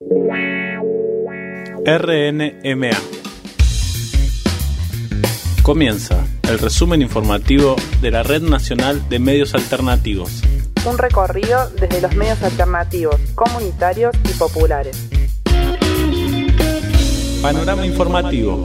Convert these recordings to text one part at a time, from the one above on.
RNMA. Comienza el resumen informativo de la Red Nacional de Medios Alternativos. Un recorrido desde los medios alternativos, comunitarios y populares. Panorama informativo.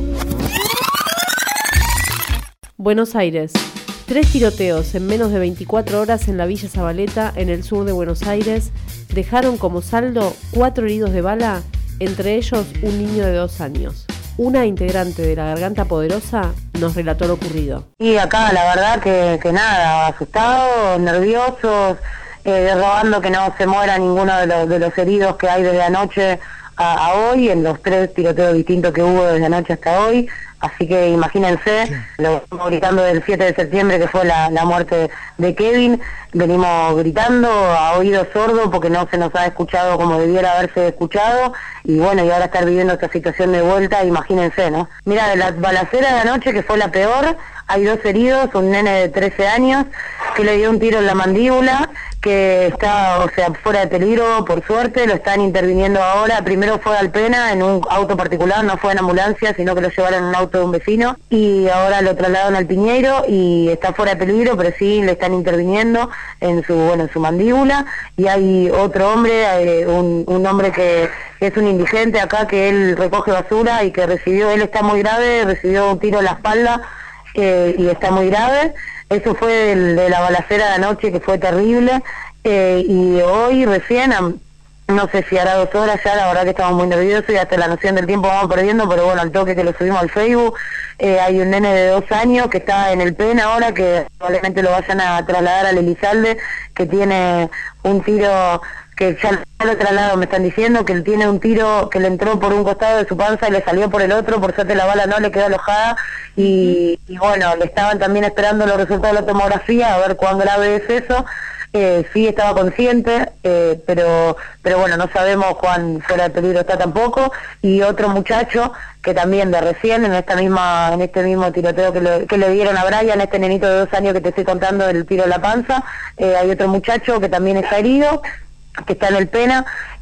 Buenos Aires. 3 tiroteos en menos de 24 horas en la Villa Zabaleta, en el sur de Buenos Aires, dejaron como saldo 4 heridos de bala, entre ellos un niño de 2 años. Una integrante de la Garganta Poderosa nos relató lo ocurrido. Y acá la verdad que nada, asustados, nerviosos, rogando que no se muera ninguno de los heridos que hay desde anoche a hoy, en los 3 tiroteos distintos que hubo desde anoche hasta hoy. Así que imagínense, lo estamos gritando del 7 de septiembre, que fue la muerte de Kevin. Venimos gritando a oído sordo porque no se nos ha escuchado como debiera haberse escuchado. Y bueno, y ahora estar viviendo esta situación de vuelta, imagínense, ¿no? Mira, de la balacera de anoche, que fue la peor, hay 2 heridos, un nene de 13 años que le dio un tiro en la mandíbula, que está, fuera de peligro, por suerte, lo están interviniendo ahora. Primero fue a Alpena en un auto particular, no fue en ambulancia, sino que lo llevaron en un auto de un vecino, y ahora lo trasladaron al Piñeiro y está fuera de peligro, pero sí le están interviniendo en su mandíbula. Y hay otro hombre, un hombre que es un indigente acá, que él recoge basura y que él está muy grave, recibió un tiro en la espalda y está muy grave. Eso fue de la balacera de anoche, que fue terrible, y hoy recién, no sé si hará 2 horas ya, la verdad que estamos muy nerviosos y hasta la noción del tiempo vamos perdiendo, pero bueno, al toque que lo subimos al Facebook, hay un nene de 2 años que está en el PEN ahora, que probablemente lo vayan a trasladar al Elizalde, que tiene un tiro, que ya lo traslado, me están diciendo que él tiene un tiro que le entró por un costado de su panza y le salió por el otro, por suerte la bala no le quedó alojada, y bueno, le estaban también esperando los resultados de la tomografía a ver cuán grave es eso. Sí estaba consciente, pero bueno, no sabemos cuán fuera de peligro está tampoco. Y otro muchacho que también de recién, en este mismo tiroteo que le dieron a Brian, este nenito de 2 años que te estoy contando del tiro en la panza, hay otro muchacho que también está herido, que está en el Pena,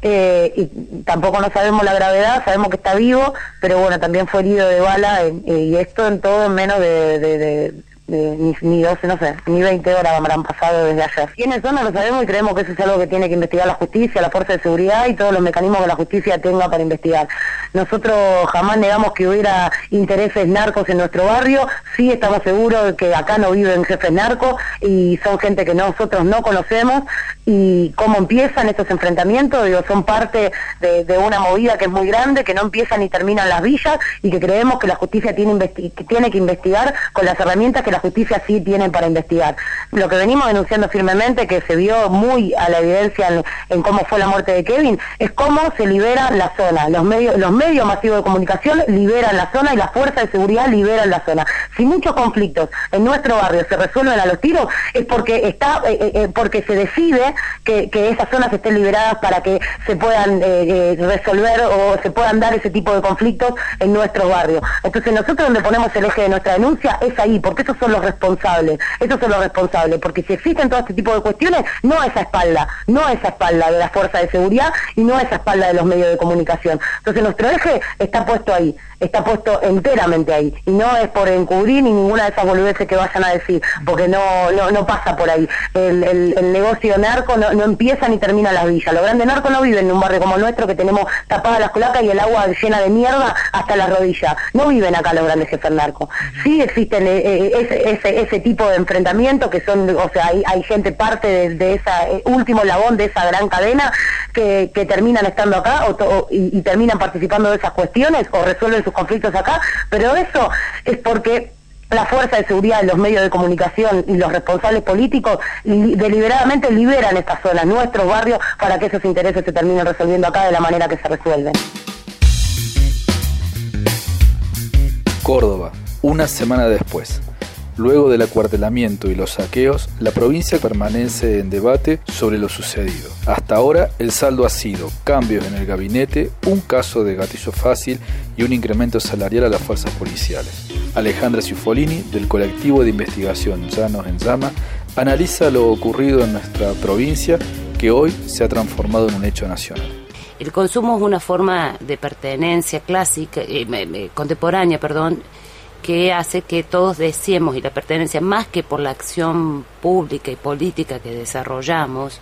y tampoco no sabemos la gravedad, sabemos que está vivo, pero bueno, también fue herido de bala, y esto en todo en menos de ni 12, no sé, ni 20 horas habrán pasado desde ayer. ¿Quiénes son? No lo sabemos y creemos que eso es algo que tiene que investigar la justicia, la fuerza de seguridad y todos los mecanismos que la justicia tenga para investigar. Nosotros jamás negamos que hubiera intereses narcos en nuestro barrio, sí estamos seguros de que acá no viven jefes narcos y son gente que nosotros no conocemos, y cómo empiezan estos enfrentamientos, son parte de una movida que es muy grande, que no empiezan ni terminan las villas, y que creemos que la justicia tiene que investigar con las herramientas que la justicia sí tiene para investigar. Lo que venimos denunciando firmemente, que se vio muy a la evidencia en cómo fue la muerte de Kevin, es cómo se libera la zona. Los medios masivos de comunicación liberan la zona y las fuerzas de seguridad liberan la zona. Si muchos conflictos en nuestro barrio se resuelven a los tiros, es porque porque se decide que esas zonas estén liberadas para que se puedan resolver o se puedan dar ese tipo de conflictos en nuestros barrios. Entonces nosotros donde ponemos el eje de nuestra denuncia es ahí, porque esos son los responsables, porque si existen todo este tipo de cuestiones, no a esa espalda de las fuerzas de seguridad y no a esa espalda de los medios de comunicación. Entonces nuestro eje está puesto ahí, está puesto enteramente ahí, y no es por encubrir ni ninguna de esas boludeces que vayan a decir, porque no pasa por ahí. El negocio narco no empieza ni termina en las villas. Los grandes narcos no viven en un barrio como el nuestro, que tenemos tapadas las cloacas y el agua llena de mierda hasta las rodillas. No viven acá los grandes jefes narcos. Sí existen ese tipo de enfrentamientos que son, hay gente parte de ese último eslabón de esa gran cadena que terminan estando acá y terminan participando de esas cuestiones o resuelven sus conflictos acá, pero eso es porque la fuerza de seguridad de los medios de comunicación y los responsables políticos deliberadamente liberan estas zonas, nuestros barrios, para que esos intereses se terminen resolviendo acá de la manera que se resuelven. Córdoba, una semana después. Luego del acuartelamiento y los saqueos, la provincia permanece en debate sobre lo sucedido. Hasta ahora, el saldo ha sido cambios en el gabinete, un caso de gatillo fácil y un incremento salarial a las fuerzas policiales. Alejandra Ciuffolini, del colectivo de investigación Llanos en Llama, analiza lo ocurrido en nuestra provincia, que hoy se ha transformado en un hecho nacional. El consumo es una forma de pertenencia clásica, contemporánea, que hace que todos deseemos, y la pertenencia más que por la acción pública y política que desarrollamos,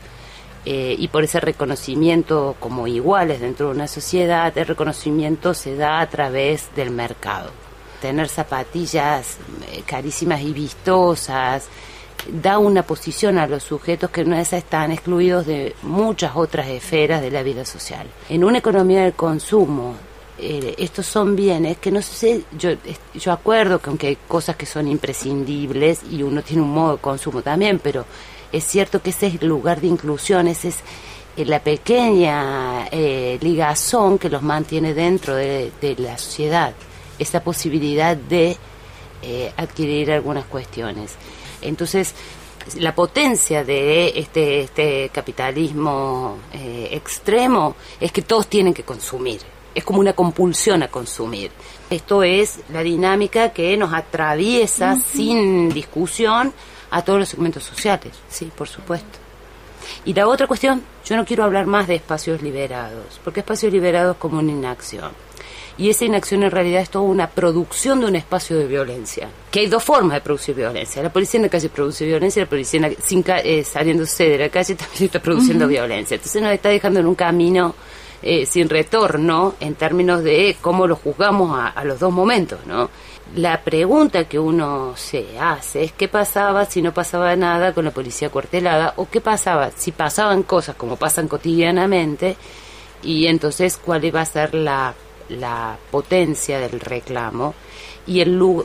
y por ese reconocimiento como iguales dentro de una sociedad, el reconocimiento se da a través del mercado. Tener zapatillas carísimas y vistosas da una posición a los sujetos que no están excluidos de muchas otras esferas de la vida social. En una economía del consumo, estos son bienes que no sé, yo acuerdo que aunque hay cosas que son imprescindibles y uno tiene un modo de consumo también, pero es cierto que ese es el lugar de inclusión, ese es la pequeña ligazón que los mantiene dentro de la sociedad, esa posibilidad de adquirir algunas cuestiones. Entonces, la potencia de este capitalismo extremo es que todos tienen que consumir. Es como una compulsión a consumir. Esto es la dinámica que nos atraviesa sin discusión a todos los segmentos sociales, sí, por supuesto. Y la otra cuestión, yo no quiero hablar más de espacios liberados, porque espacios liberados como una inacción. Y esa inacción en realidad es toda una producción de un espacio de violencia. Que hay dos formas de producir violencia. La policía en la calle produce violencia, la policía saliéndose de la calle también está produciendo violencia. Entonces nos está dejando en un camino sin retorno en términos de cómo lo juzgamos a los dos momentos, ¿no? La pregunta que uno se hace es qué pasaba si no pasaba nada con la policía acuartelada, o qué pasaba si pasaban cosas como pasan cotidianamente, y entonces cuál iba a ser la potencia del reclamo, y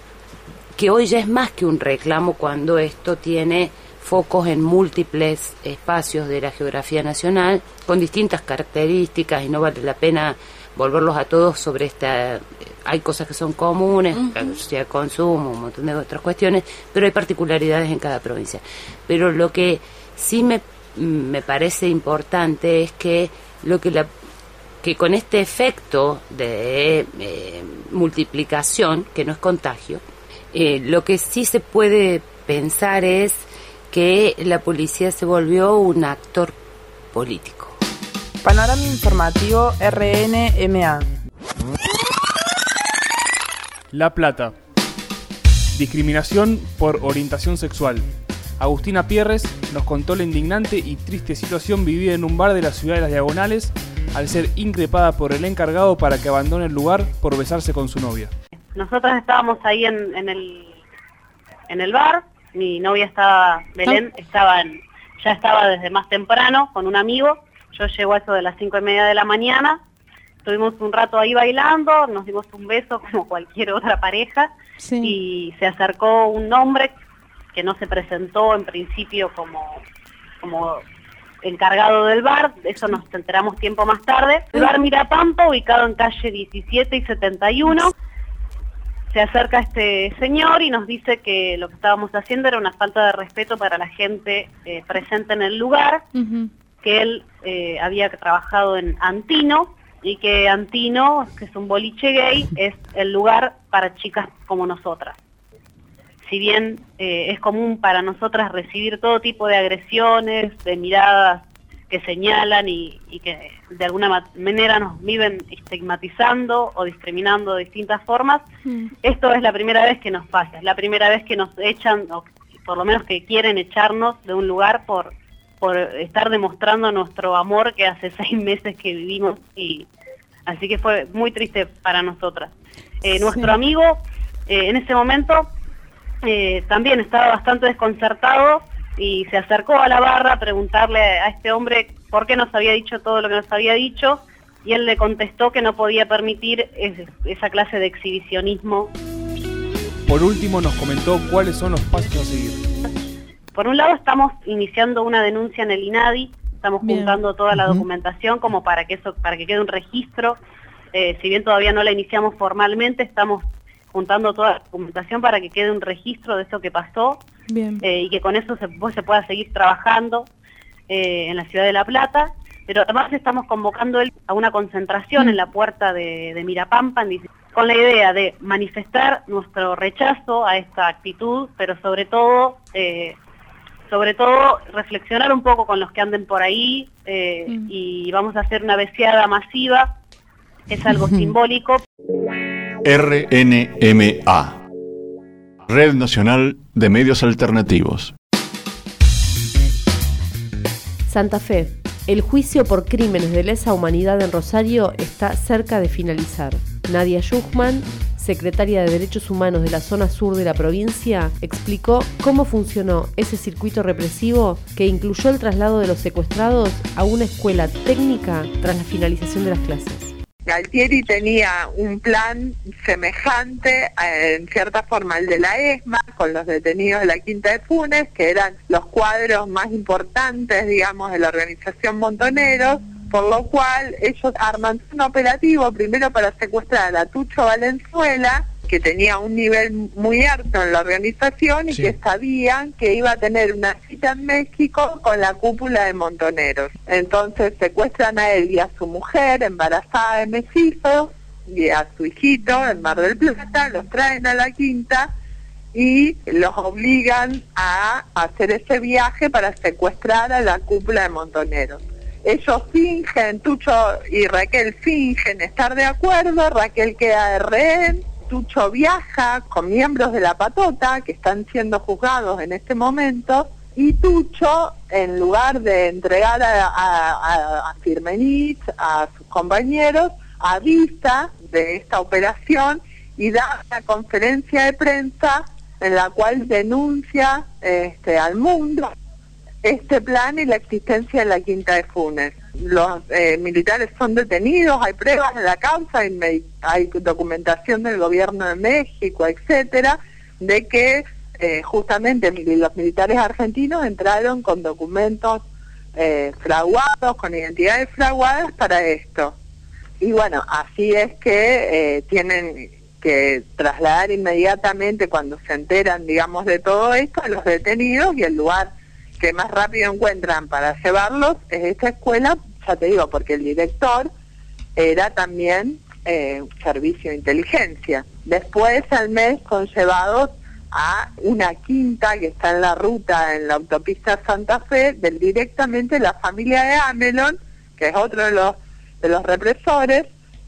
que hoy ya es más que un reclamo cuando esto tiene focos en múltiples espacios de la geografía nacional con distintas características, y no vale la pena volverlos a todos sobre esta. Hay cosas que son comunes, la sociedad de consumo, un montón de otras cuestiones, pero hay particularidades en cada provincia. Pero lo que sí me parece importante es que que con este efecto de multiplicación, que no es contagio, lo que sí se puede pensar es que la policía se volvió un actor político. Panorama informativo RNMA. La Plata. Discriminación por orientación sexual. Agustina Pierres nos contó la indignante y triste situación vivida en un bar de la ciudad de Las Diagonales al ser increpada por el encargado para que abandone el lugar por besarse con su novia. Nosotros estábamos ahí en el bar, mi novia Belén ya estaba desde más temprano con un amigo. Yo llego a eso de las 5:30 de la mañana, estuvimos un rato ahí bailando, nos dimos un beso como cualquier otra pareja, sí. Y se acercó un hombre que no se presentó en principio como encargado del bar, eso nos enteramos tiempo más tarde. El bar Mirapampa, ubicado en calle 17 y 71, se acerca este señor y nos dice que lo que estábamos haciendo era una falta de respeto para la gente presente en el lugar, que él había trabajado en Antino, y que Antino, que es un boliche gay, es el lugar para chicas como nosotras. Si bien es común para nosotras recibir todo tipo de agresiones, de miradas que señalan y que de alguna manera nos viven estigmatizando o discriminando de distintas formas, esto es la primera vez que nos pasa, es la primera vez que nos echan, o por lo menos que quieren echarnos de un lugar por estar demostrando nuestro amor que hace 6 meses que vivimos, y así que fue muy triste para nosotras. Nuestro amigo en ese momento también estaba bastante desconcertado y se acercó a la barra a preguntarle a este hombre por qué nos había dicho todo lo que nos había dicho, y él le contestó que no podía permitir esa clase de exhibicionismo. Por último nos comentó cuáles son los pasos a seguir. Por un lado estamos iniciando una denuncia en el INADI, estamos juntando toda la documentación como para que quede un registro, si bien todavía no la iniciamos formalmente, estamos juntando toda la documentación para que quede un registro de eso que pasó. Y que con eso se pueda seguir trabajando en la ciudad de La Plata, pero además estamos convocando a una concentración en la puerta de Mirapampa con la idea de manifestar nuestro rechazo a esta actitud, pero sobre todo sobre todo reflexionar un poco con los que anden por ahí, y vamos a hacer una beceada masiva, es algo simbólico. RNMA, Red Nacional de Medios Alternativos. Santa Fe. El juicio por crímenes de lesa humanidad en Rosario está cerca de finalizar. Nadia Schuchman, secretaria de Derechos Humanos de la zona sur de la provincia, explicó cómo funcionó ese circuito represivo que incluyó el traslado de los secuestrados a una escuela técnica tras la finalización de las clases. Galtieri tenía un plan semejante, en cierta forma, al de la ESMA, con los detenidos de la Quinta de Funes, que eran los cuadros más importantes, digamos, de la organización Montoneros, por lo cual ellos arman un operativo primero para secuestrar a Tucho Valenzuela, que tenía un nivel muy alto en la organización y que sabían que iba a tener una cita en México con la cúpula de Montoneros. Entonces secuestran a él y a su mujer embarazada de mellizos y a su hijito en Mar del Plata, los traen a la Quinta y los obligan a hacer ese viaje para secuestrar a la cúpula de Montoneros. Ellos fingen, Tucho y Raquel fingen estar de acuerdo, Raquel queda de rehén, Tucho viaja con miembros de la patota que están siendo juzgados en este momento, y Tucho, en lugar de entregar a Firmenich, a sus compañeros, avisa de esta operación y da una conferencia de prensa en la cual denuncia al mundo este plan y la existencia de la Quinta de Funes. Los militares son detenidos, hay pruebas de la causa, hay documentación del gobierno de México, etcétera, de que justamente los militares argentinos entraron con documentos fraguados, con identidades fraguadas para esto. Y bueno, así es que tienen que trasladar inmediatamente, cuando se enteran, digamos, de todo esto, a los detenidos, y el lugar que más rápido encuentran para llevarlos es esta escuela, ya te digo, porque el director era también servicio de inteligencia. Después, al mes, son llevados a una quinta que está en la ruta, en la autopista Santa Fe, directamente la familia de Amelon, que es otro de los represores,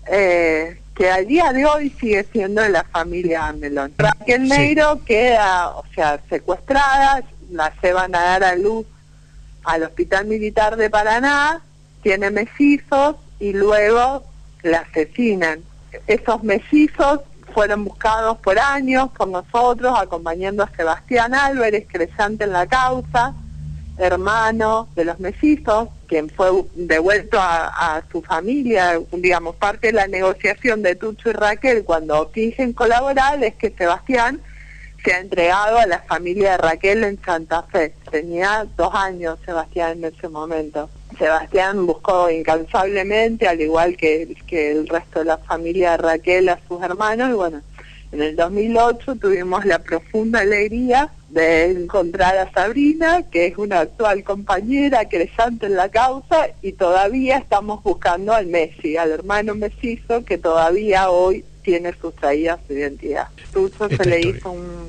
que al día de hoy sigue siendo de la familia Amelon. Raquel Neiro queda, secuestrada, la llevan a dar a luz al Hospital Militar de Paraná, tiene mellizos y luego la asesinan. Esos mellizos fueron buscados por años por nosotros, acompañando a Sebastián Álvarez, creyente en la causa, hermano de los mellizos, quien fue devuelto a su familia. Digamos, parte de la negociación de Tucho y Raquel cuando fingen colaborar es que Sebastián se ha entregado a la familia de Raquel en Santa Fe. Tenía 2 años Sebastián en ese momento. Sebastián buscó incansablemente, al igual que el resto de la familia de Raquel, a sus hermanos, y bueno, en el 2008 tuvimos la profunda alegría de encontrar a Sabrina, que es una actual compañera creyente en la causa, y todavía estamos buscando al Messi, al hermano mellizo, que todavía hoy tiene sustraída su identidad. Tucho se le hizo un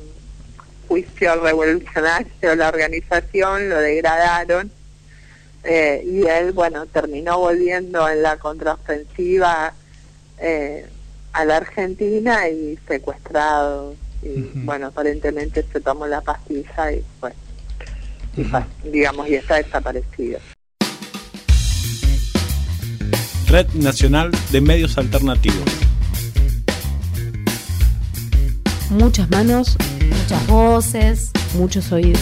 juicio revolucionario a la organización, lo degradaron, y él, bueno, terminó volviendo en la contraofensiva a la Argentina y secuestrado, y bueno, aparentemente se tomó la pastilla y bueno, y está desaparecido. Red Nacional de Medios Alternativos. Muchas manos, muchas voces, muchos oídos.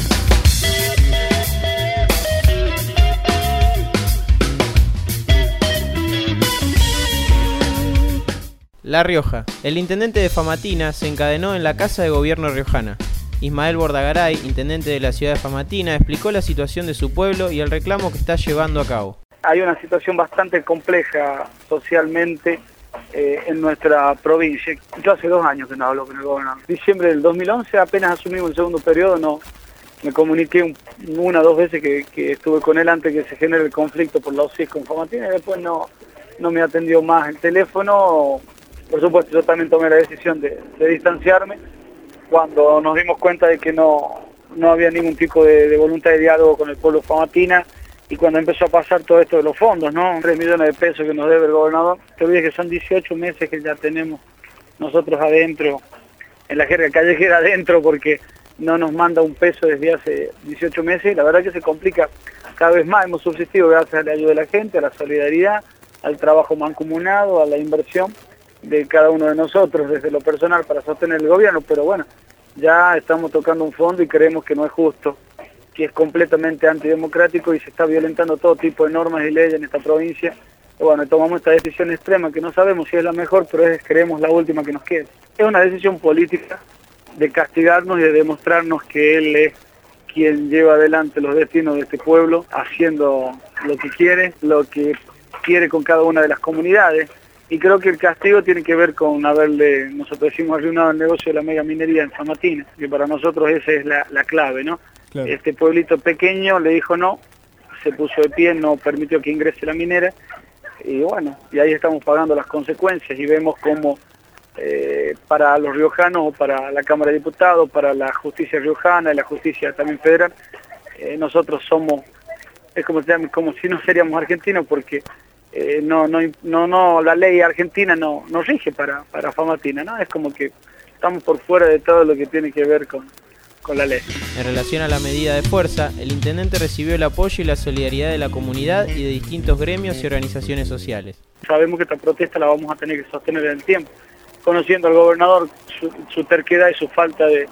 La Rioja. El intendente de Famatina se encadenó en la Casa de Gobierno riojana. Ismael Bordagaray, intendente de la ciudad de Famatina, explicó la situación de su pueblo y el reclamo que está llevando a cabo. Hay una situación bastante compleja socialmente en nuestra provincia. Yo hace 2 años que no hablo con el gobernador. En diciembre del 2011, apenas asumimos el segundo periodo, me comuniqué 1 o 2 veces que estuve con él antes que se genere el conflicto por la OSIS con Famatina, y después no me atendió más el teléfono. Por supuesto, yo también tomé la decisión de distanciarme cuando nos dimos cuenta de que no no había ningún tipo de voluntad de diálogo con el pueblo de Famatina, y cuando empezó a pasar todo esto de los fondos, ¿no? 3 millones de pesos que nos debe el gobernador, te olvides que son 18 meses que ya tenemos nosotros adentro, en la jerga callejera adentro, porque no nos manda un peso desde hace 18 meses, y la verdad que se complica cada vez más. Hemos subsistido gracias a la ayuda de la gente, a la solidaridad, al trabajo mancomunado, a la inversión de cada uno de nosotros desde lo personal para sostener el gobierno, pero bueno, ya estamos tocando un fondo y creemos que no es justo, que es completamente antidemocrático y se está violentando todo tipo de normas y leyes en esta provincia. Y bueno, tomamos esta decisión extrema que no sabemos si es la mejor, pero creemos la última que nos queda. Es una decisión política de castigarnos y de demostrarnos que él es quien lleva adelante los destinos de este pueblo, haciendo lo que quiere con cada una de las comunidades. Y creo que el castigo tiene que ver con haberle, nosotros decimos, arruinado el negocio de la mega minería en Famatina, que para nosotros esa es la clave, ¿no? Claro. Este pueblito pequeño le dijo no, se puso de pie, no permitió que ingrese la minera, y bueno, y ahí estamos pagando las consecuencias, y vemos cómo para los riojanos, o para la Cámara de Diputados, para la justicia riojana y la justicia también federal, nosotros somos, es como si no seríamos argentinos, porque la ley argentina no rige para Famatina, ¿no? Es como que estamos por fuera de todo lo que tiene que ver con la ley. En relación a la medida de fuerza, el intendente recibió el apoyo y la solidaridad de la comunidad y de distintos gremios y organizaciones sociales. Sabemos que esta protesta la vamos a tener que sostener en el tiempo. Conociendo al gobernador, su terquedad y su falta de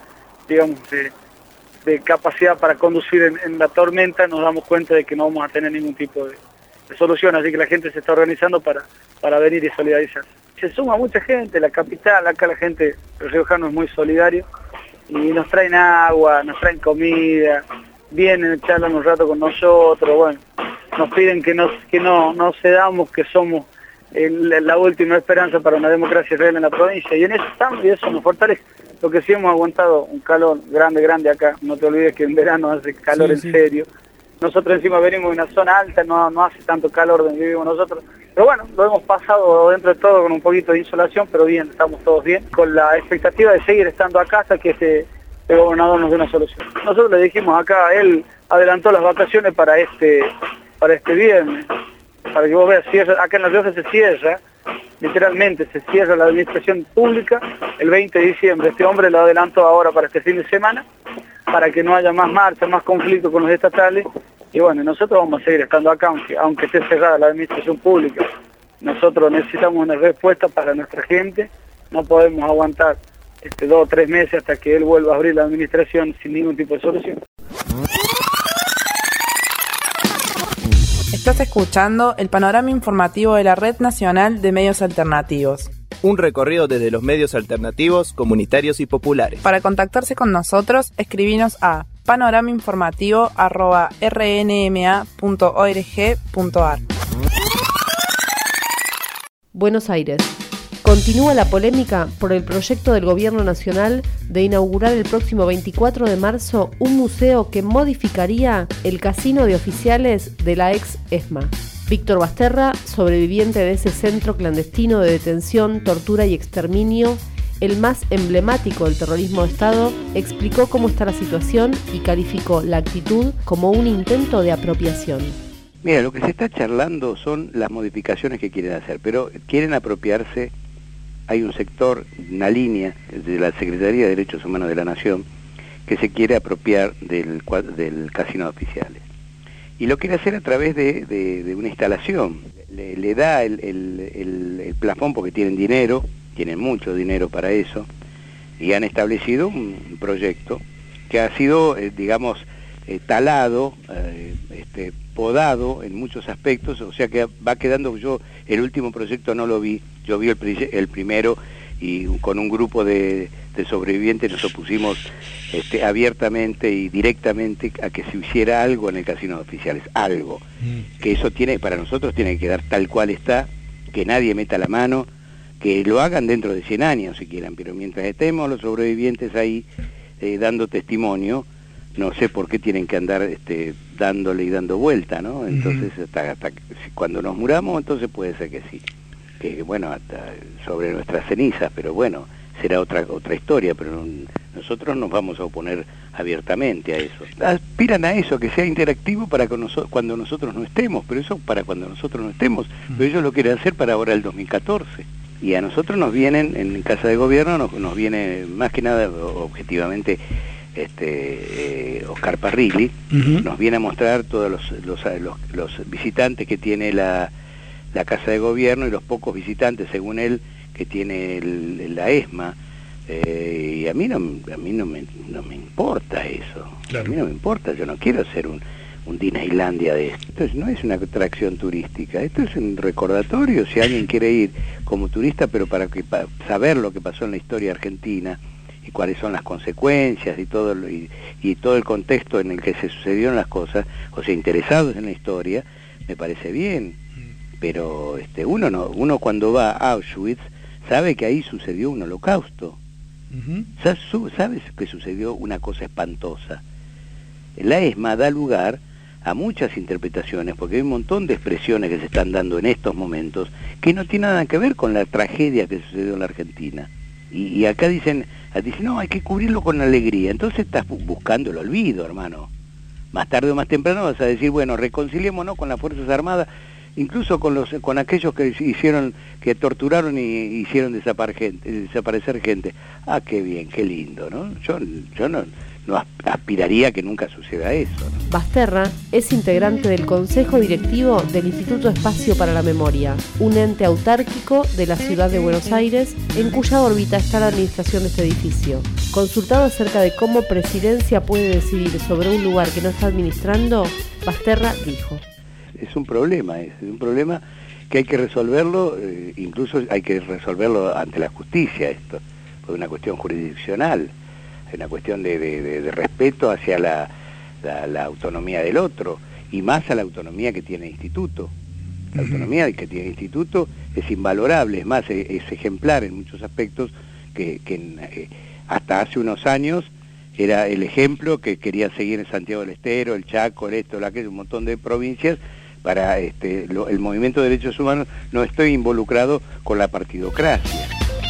capacidad para conducir en la tormenta, nos damos cuenta de que no vamos a tener ningún tipo de solución, así que la gente se está organizando para venir y solidarizarse. Se suma mucha gente, la capital, acá la gente, el riojano es muy solidario, y nos traen agua, nos traen comida, vienen, charlan un rato con nosotros, bueno, nos piden que no cedamos, que somos la última esperanza para una democracia real en la provincia, y en eso estamos, y eso nos fortalece. Lo que sí hemos aguantado, un calor grande acá, no te olvides que en verano hace calor en serio. Nosotros encima venimos de una zona alta, no hace tanto calor donde vivimos nosotros, pero bueno, lo hemos pasado dentro de todo con un poquito de insolación, pero bien, estamos todos bien, con la expectativa de seguir estando acá hasta que el gobernador nos dé una solución. Nosotros le dijimos acá, él adelantó las vacaciones para este viernes, para que vos veas, acá en La Rioja se cierra, literalmente se cierra la administración pública el 20 de diciembre, este hombre lo adelantó ahora para este fin de semana, para que no haya más marcha, más conflicto con los estatales, y bueno, nosotros vamos a seguir estando acá, aunque esté cerrada la administración pública. Nosotros necesitamos una respuesta para nuestra gente, no podemos aguantar 2 o 3 meses hasta que él vuelva a abrir la administración sin ningún tipo de solución. Estás escuchando el panorama informativo de la Red Nacional de Medios Alternativos. Un recorrido desde los medios alternativos, comunitarios y populares. Para contactarse con nosotros, escribinos a panoramainformativo@rnma.org.ar. Buenos Aires. Continúa la polémica por el proyecto del Gobierno Nacional de inaugurar el próximo 24 de marzo un museo que modificaría el casino de oficiales de la ex ESMA. Víctor Basterra, sobreviviente de ese centro clandestino de detención, tortura y exterminio, el más emblemático del terrorismo de Estado, explicó cómo está la situación y calificó la actitud como un intento de apropiación. Mira, lo que se está charlando son las modificaciones que quieren hacer, pero quieren apropiarse. Hay un sector, una línea de la Secretaría de Derechos Humanos de la Nación que se quiere apropiar del casino de oficiales. Y lo quiere hacer a través de una instalación. Le da el plafón porque tienen dinero, tienen mucho dinero para eso, y han establecido un proyecto que ha sido, talado, podado en muchos aspectos, o sea que va quedando, yo el último proyecto no lo vi, yo vi el primero, y con un grupo de sobrevivientes nos opusimos abiertamente y directamente a que se hiciera algo en el casino de oficiales, algo, que eso para nosotros tiene que quedar tal cual está, que nadie meta la mano, que lo hagan dentro de 100 años si quieran, pero mientras estemos los sobrevivientes ahí dando testimonio, no sé por qué tienen que andar dándole y dando vuelta, ¿no? Entonces hasta cuando nos muramos, entonces puede ser que sí, que bueno, hasta sobre nuestras cenizas, pero bueno, será otra historia, pero no Nosotros nos vamos a oponer abiertamente a eso. Aspiran a eso, que sea interactivo para cuando nosotros no estemos, pero eso para cuando nosotros no estemos. Pero ellos lo quieren hacer para ahora el 2014. Y a nosotros nos vienen, en Casa de Gobierno, nos viene más que nada, objetivamente, Oscar Parrilli, nos viene a mostrar todos los visitantes que tiene la Casa de Gobierno y los pocos visitantes, según él, que tiene la ESMA. Y a mí no me importa eso. Claro. A mí no me importa, yo no quiero hacer un Disneylandia de esto. Esto no es una atracción turística, esto es un recordatorio, si alguien quiere ir como turista, pero para saber lo que pasó en la historia argentina y cuáles son las consecuencias y todo el contexto en el que se sucedieron las cosas, o sea, interesados en la historia, me parece bien. Pero uno cuando va a Auschwitz sabe que ahí sucedió un holocausto. ¿Sabes que sucedió una cosa espantosa? La ESMA da lugar a muchas interpretaciones, porque hay un montón de expresiones que se están dando en estos momentos que no tienen nada que ver con la tragedia que sucedió en la Argentina. Y acá dicen, no, hay que cubrirlo con alegría. Entonces estás buscando el olvido, hermano. Más tarde o más temprano vas a decir, bueno, reconciliémonos con las Fuerzas Armadas, incluso con aquellos que torturaron y hicieron desaparecer gente. Ah, qué bien, qué lindo, ¿no? Yo no aspiraría a que nunca suceda eso, ¿no? Basterra es integrante del Consejo Directivo del Instituto Espacio para la Memoria, un ente autárquico de la ciudad de Buenos Aires, en cuya órbita está la administración de este edificio. Consultado acerca de cómo Presidencia puede decidir sobre un lugar que no está administrando, Basterra dijo: es un problema que hay que resolverlo, incluso hay que resolverlo ante la justicia, esto, por una cuestión jurisdiccional, una cuestión de respeto hacia la autonomía del otro, y más a la autonomía que tiene el instituto. La autonomía que tiene el instituto es invalorable, es más, es ejemplar en muchos aspectos, que hasta hace unos años era el ejemplo que querían seguir en Santiago del Estero, el Chaco, aquello, un montón de provincias, para el movimiento de derechos humanos. No estoy involucrado con la partidocracia.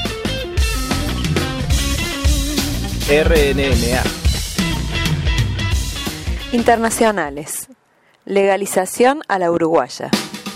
RNMA. Internacionales. Legalización a la uruguaya.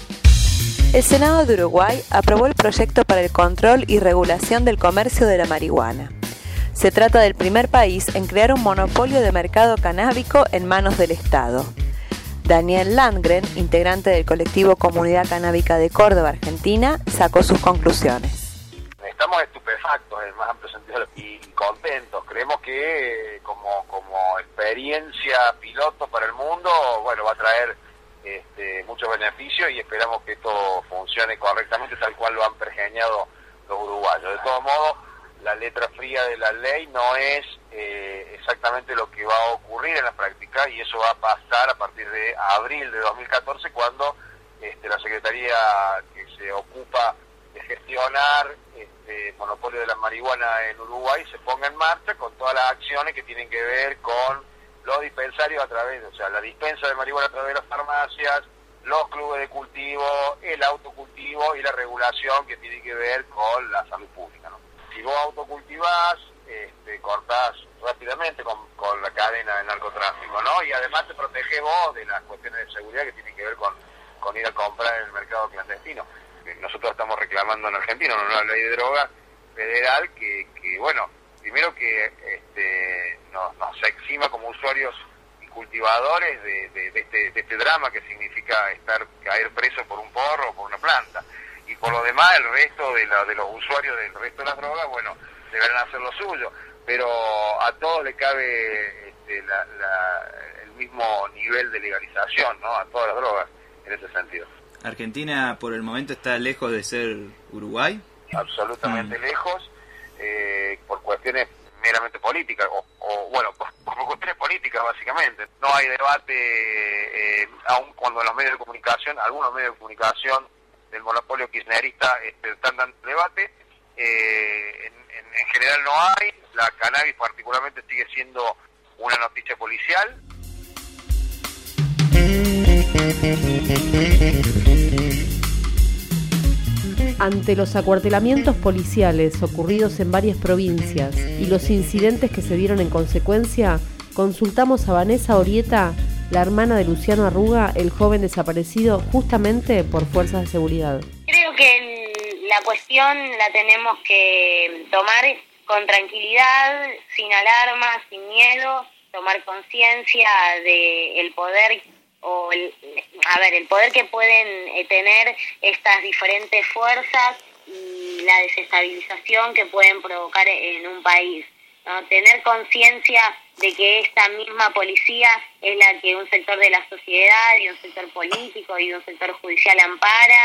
El Senado de Uruguay aprobó el proyecto para el control y regulación del comercio de la marihuana. Se trata del primer país en crear un monopolio de mercado canábico en manos del Estado. Daniel Landgren, integrante del colectivo Comunidad Canábica de Córdoba, Argentina, sacó sus conclusiones. Estamos estupefactos en el más amplio sentido y contentos. Creemos que como experiencia piloto para el mundo, bueno, va a traer muchos beneficios, y esperamos que esto funcione correctamente tal cual lo han pergeñado los uruguayos. De todos modos, la letra fría de la ley no es exactamente lo que va a ocurrir en la práctica, y eso va a pasar a partir de abril de 2014, cuando la Secretaría que se ocupa de gestionar monopolio de la marihuana en Uruguay se ponga en marcha con todas las acciones que tienen que ver con los dispensarios la dispensa de marihuana a través de las farmacias, los clubes de cultivo, el autocultivo y la regulación que tiene que ver con la salud pública, ¿no? Si vos autocultivás, cortás rápidamente con la cadena de narcotráfico, ¿no? Y además te protegés vos de las cuestiones de seguridad que tienen que ver con ir a comprar en el mercado clandestino. Nosotros estamos reclamando en Argentina una nueva ley de drogas federal que bueno, primero que nos exima como usuarios y cultivadores de este drama que significa caer preso por un porro o por una planta. Y por lo demás, el resto de los usuarios del resto de las drogas, bueno, deberán hacer lo suyo, pero a todos le cabe el mismo nivel de legalización, ¿no? A todas las drogas, en ese sentido. ¿Argentina por el momento está lejos de ser Uruguay? Absolutamente lejos, por cuestiones meramente políticas, o por cuestiones políticas básicamente. No hay debate, aun cuando en los medios de comunicación, algunos medios de comunicación del monopolio kirchnerista están dando debate, en general no hay. La cannabis particularmente sigue siendo una noticia policial. Ante los acuartelamientos policiales ocurridos en varias provincias y los incidentes que se dieron en consecuencia, consultamos a Vanessa Orieta, la hermana de Luciano Arruga, el joven desaparecido justamente por fuerzas de seguridad. Creo que la cuestión la tenemos que tomar con tranquilidad, sin alarma, sin miedo, tomar conciencia del poder el poder que pueden tener estas diferentes fuerzas y la desestabilización que pueden provocar en un país, ¿no? Tener conciencia de que esta misma policía es la que un sector de la sociedad y un sector político y un sector judicial ampara,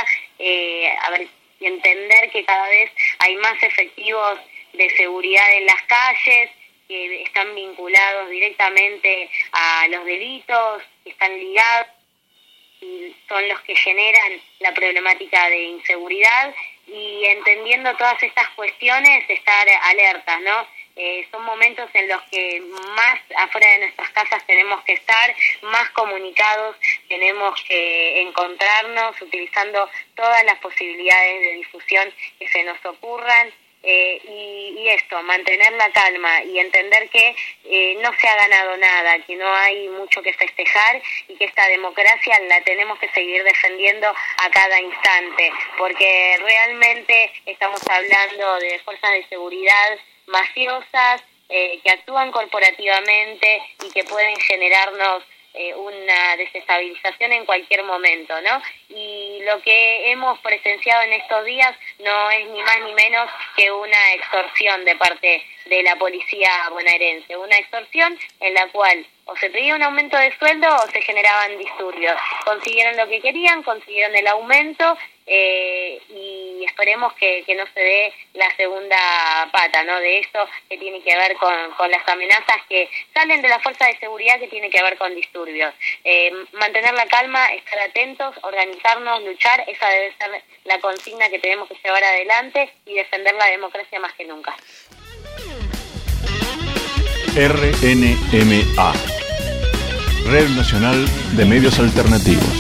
y entender que cada vez hay más efectivos de seguridad en las calles que están vinculados directamente a los delitos, que están ligados y son los que generan la problemática de inseguridad, y entendiendo todas estas cuestiones, estar alertas, ¿no? Son momentos en los que más afuera de nuestras casas tenemos que estar, más comunicados tenemos que encontrarnos, utilizando todas las posibilidades de difusión que se nos ocurran. Y esto, mantener la calma y entender que no se ha ganado nada, que no hay mucho que festejar y que esta democracia la tenemos que seguir defendiendo a cada instante, porque realmente estamos hablando de fuerzas de seguridad mafiosas que actúan corporativamente y que pueden generarnos una desestabilización en cualquier momento, ¿no? Y lo que hemos presenciado en estos días no es ni más ni menos que una extorsión de parte de la policía bonaerense, una extorsión en la cual o se pedía un aumento de sueldo o se generaban disturbios. Consiguieron lo que querían, consiguieron el aumento, y esperemos que no se dé la segunda pata, ¿no? De esto que tiene que ver con las amenazas que salen de la fuerza de seguridad, que tiene que ver con disturbios. Mantener la calma, estar atentos, organizarnos, luchar, esa debe ser la consigna que tenemos que llevar adelante y defender la democracia más que nunca. RNMA, Red Nacional de Medios Alternativos.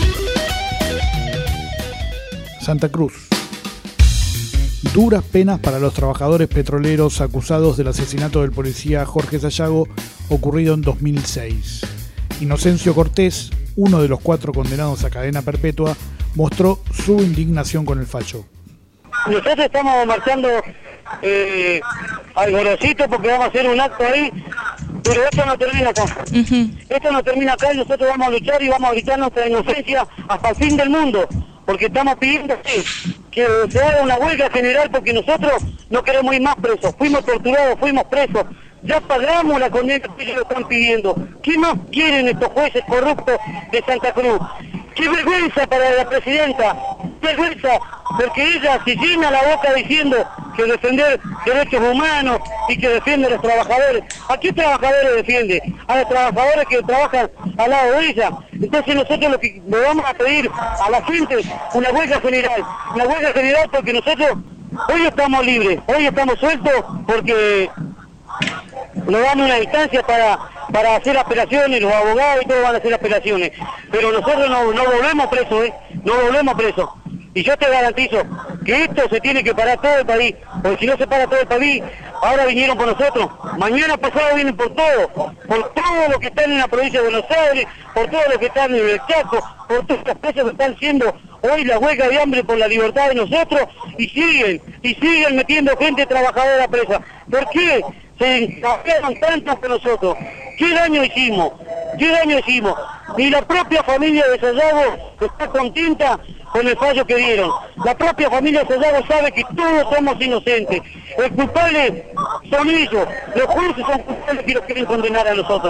Santa Cruz. Duras penas para los trabajadores petroleros acusados del asesinato del policía Jorge Sayago ocurrido en 2006. Inocencio Cortés, uno de los 4 condenados a cadena perpetua, mostró su indignación con el fallo. Nosotros estamos marchando al Gorosito porque vamos a hacer un acto ahí, pero esto no termina acá. Esto no termina acá y nosotros vamos a luchar y vamos a gritar nuestra inocencia hasta el fin del mundo, porque estamos pidiendo que se haga una huelga general, porque nosotros no queremos ir más presos. Fuimos torturados, fuimos presos, ya pagamos la condena que ellos están pidiendo. ¿Qué más quieren estos jueces corruptos de Santa Cruz? ¡Qué vergüenza para la presidenta! ¡Vergüenza! Porque ella se llena la boca diciendo que defender derechos humanos y que defiende a los trabajadores. ¿A qué trabajadores defiende? A los trabajadores que trabajan al lado de ella. Entonces nosotros lo que le vamos a pedir a la gente, una huelga general porque nosotros hoy estamos libres, hoy estamos sueltos porque nos dan una instancia para hacer apelaciones, los abogados y todos van a hacer apelaciones, pero nosotros no volvemos presos, no volvemos presos. Y yo te garantizo que esto se tiene que parar todo el país, porque si no se para todo el país, ahora vinieron por nosotros, mañana pasado vienen por todos los que están en la provincia de Buenos Aires, por todos los que están en el Chaco, por todas las cosas que están haciendo hoy la huelga de hambre por la libertad de nosotros, y siguen metiendo gente trabajadora presa. ¿Por qué se encajaron tanto que nosotros? ¿Qué daño hicimos? Ni la propia familia de Sayago está contenta con el fallo que dieron. La propia familia de Sayago sabe que todos somos inocentes. El culpable son ellos. Los jueces son culpables que los quieren condenar a nosotros.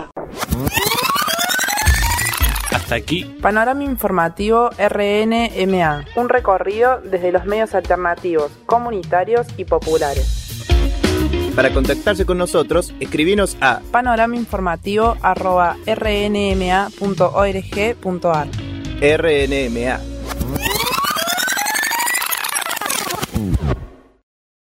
Hasta aquí. Panorama informativo RNMA. Un recorrido desde los medios alternativos, comunitarios y populares. Para contactarse con nosotros, escribinos a panoramainformativo@rnma.org.ar. RNMA.